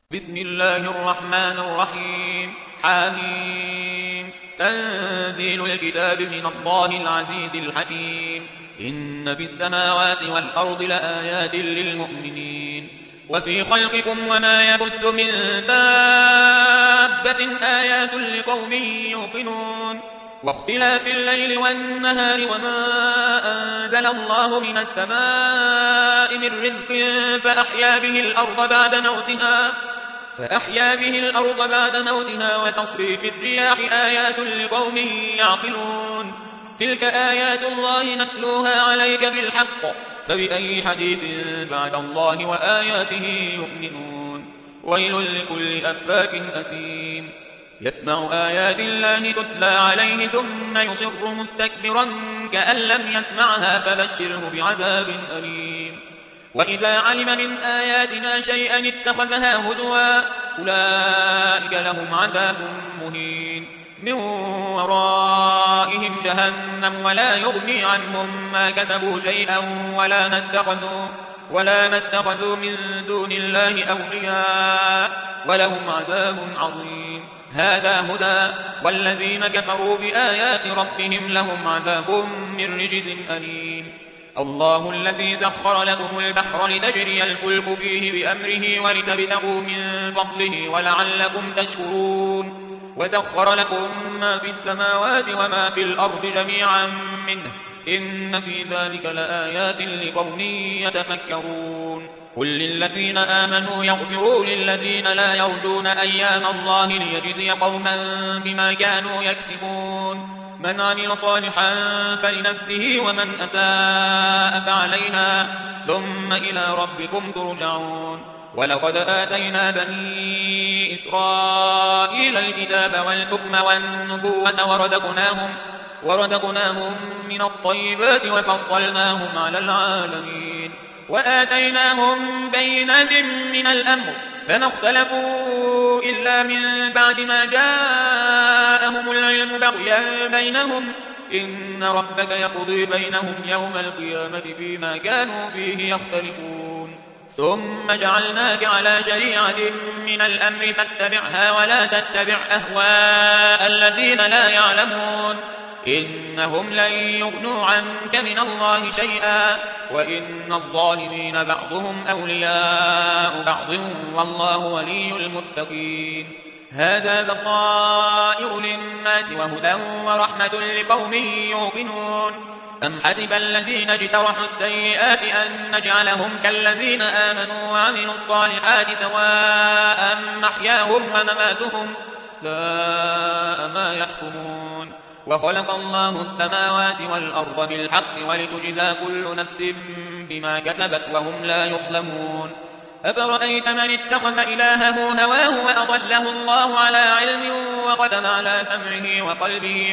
بسم الله الرحمن الرحيم. حميم. تنزيل الكتاب من الله العزيز الحكيم. إن في السماوات والأرض لآيات للمؤمنين وفي خلقكم وما يبث من دابة آيات لقوم يوقنون واختلاف الليل والنهار وما أنزل الله من السماء من رزق فأحيا به الأرض بعد موتها وتصريف الرياح آيات لقوم يعقلون. تلك آيات الله نتلوها عليك بالحق فبأي حديث بعد الله وآياته يؤمنون. ويل لكل أفاك أثيم يسمع آيات الله تتلى عليه ثم يصر مستكبرا كأن لم يسمعها فبشره بعذاب أليم. وإذا علم من آياتنا شيئا اتخذها هزوا أولئك لهم عذاب مهين من ورائهم جهنم ولا يغني عنهم ما كسبوا شيئا ولا ما اتخذوا من دون الله أولياء ولهم عذاب عظيم. هذا هدى والذين كفروا بآيات ربهم لهم عذاب من رجز أليم. الله الذي سخر لكم البحر لتجري الفلك فيه بأمره ولتبتغوا من فضله ولعلكم تشكرون. وسخر لكم ما في السماوات وما في الأرض جميعا منه إن في ذلك لآيات لقوم يتفكرون. قل للذين آمنوا يغفروا للذين لا يرجون أيام الله ليجزي قوما بما كانوا يكسبون. من عمل صالحا فلنفسه ومن أساء فعليها ثم إلى ربكم ترجعون. ولقد آتينا بني إسرائيل الكتاب والحكم والنبوة ورزقناهم من الطيبات وفضلناهم على العالمين وآتيناهم بينات من الأمر فما اختلفوا إلا من بعد ما جاءهم العلم بغيا بينهم إن ربك يقضي بينهم يوم القيامة فيما كانوا فيه يختلفون. ثم جعلناك على شريعة من الأمر فاتبعها ولا تتبع أهواء الذين لا يعلمون إنهم لن يغنوا عنك من الله شيئا وإن الظالمين بعضهم أولياء بعض والله ولي المتقين. هذا بصائر للناس وهدى ورحمة لقوم يوقنون. أم حسب الذين اجترحوا السيئات أن نجعلهم كالذين آمنوا وعملوا الصالحات سواء محياهم ومماتهم ساء ما يحكمون. وخلق الله السماوات والأرض بالحق ولتجزى كل نفس بما كسبت وهم لا يظلمون. أفرأيت من اتخذ إلهه هواه وأضله الله على علم وختم على سمعه وقلبه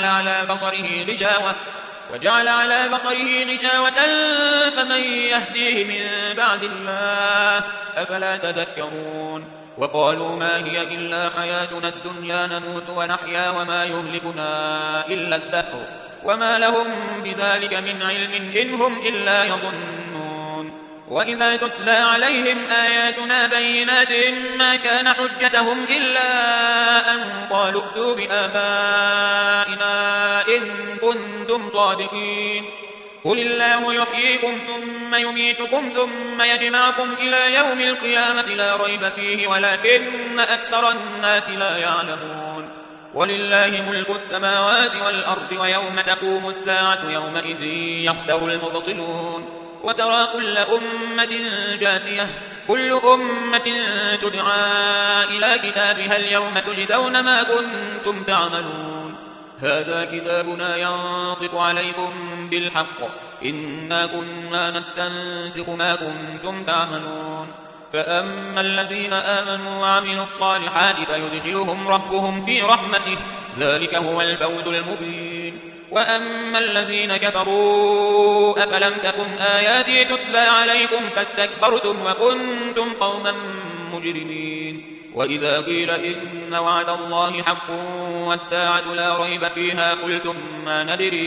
وجعل على بصره غشاوة فمن يهديه من بعد الله أفلا تذكرون. وقالوا ما هي إلا حياتنا الدنيا نموت ونحيا وما يهلكنا إلا الدهر وما لهم بذلك من علم إن هم إلا يظنون. وإذا تتلى عليهم آياتنا بينات ما كان حجتهم إلا أن قالوا ائتوا بآبائنا إن كنتم صادقين. قل الله يحييكم ثم يميتكم ثم يجمعكم إلى يوم القيامة لا ريب فيه ولكن أكثر الناس لا يعلمون. ولله ملك السماوات والأرض ويوم تقوم الساعة يومئذ يخسر المبطلون. وترى كل أمة جاثية كل أمة تدعى إلى كتابها اليوم تجزون ما كنتم تعملون. هذا كتابنا ينطق عليكم بالحق إنا كنا نستنسخ ما كنتم تعملون. فأما الذين آمنوا وعملوا الصالحات فيدخلهم ربهم في رحمته ذلك هو الفوز المبين. وأما الذين كفروا أفلم تكن آياتي تتلى عليكم فاستكبرتم وكنتم قوما مجرمين. وإذا قيل إن وعد الله حق والساعة لا ريب فيها قلتم ما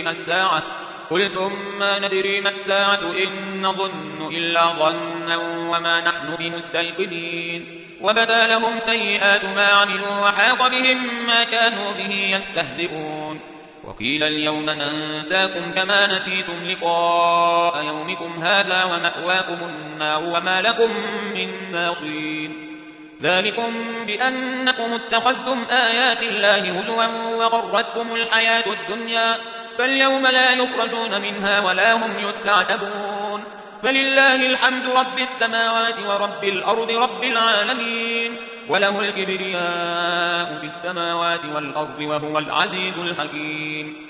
ندري ما الساعة إن نظن إلا ظنا وما نحن بمستيقنين. وبدا لهم سيئات ما عملوا وحاق بهم ما كانوا به يستهزئون وقيل اليوم ننساكم كما نسيتم لقاء يومكم هذا ومأواكم النار وما لكم من ناصرين ذلكم بأنكم اتخذتم آيات الله هزوا وغرتكم الحياة الدنيا فاليوم لا يخرجون منها ولا هم يستعتبون فلله الحمد رب السماوات ورب الأرض رب العالمين وله الكبرياء في السماوات والأرض وهو العزيز الحكيم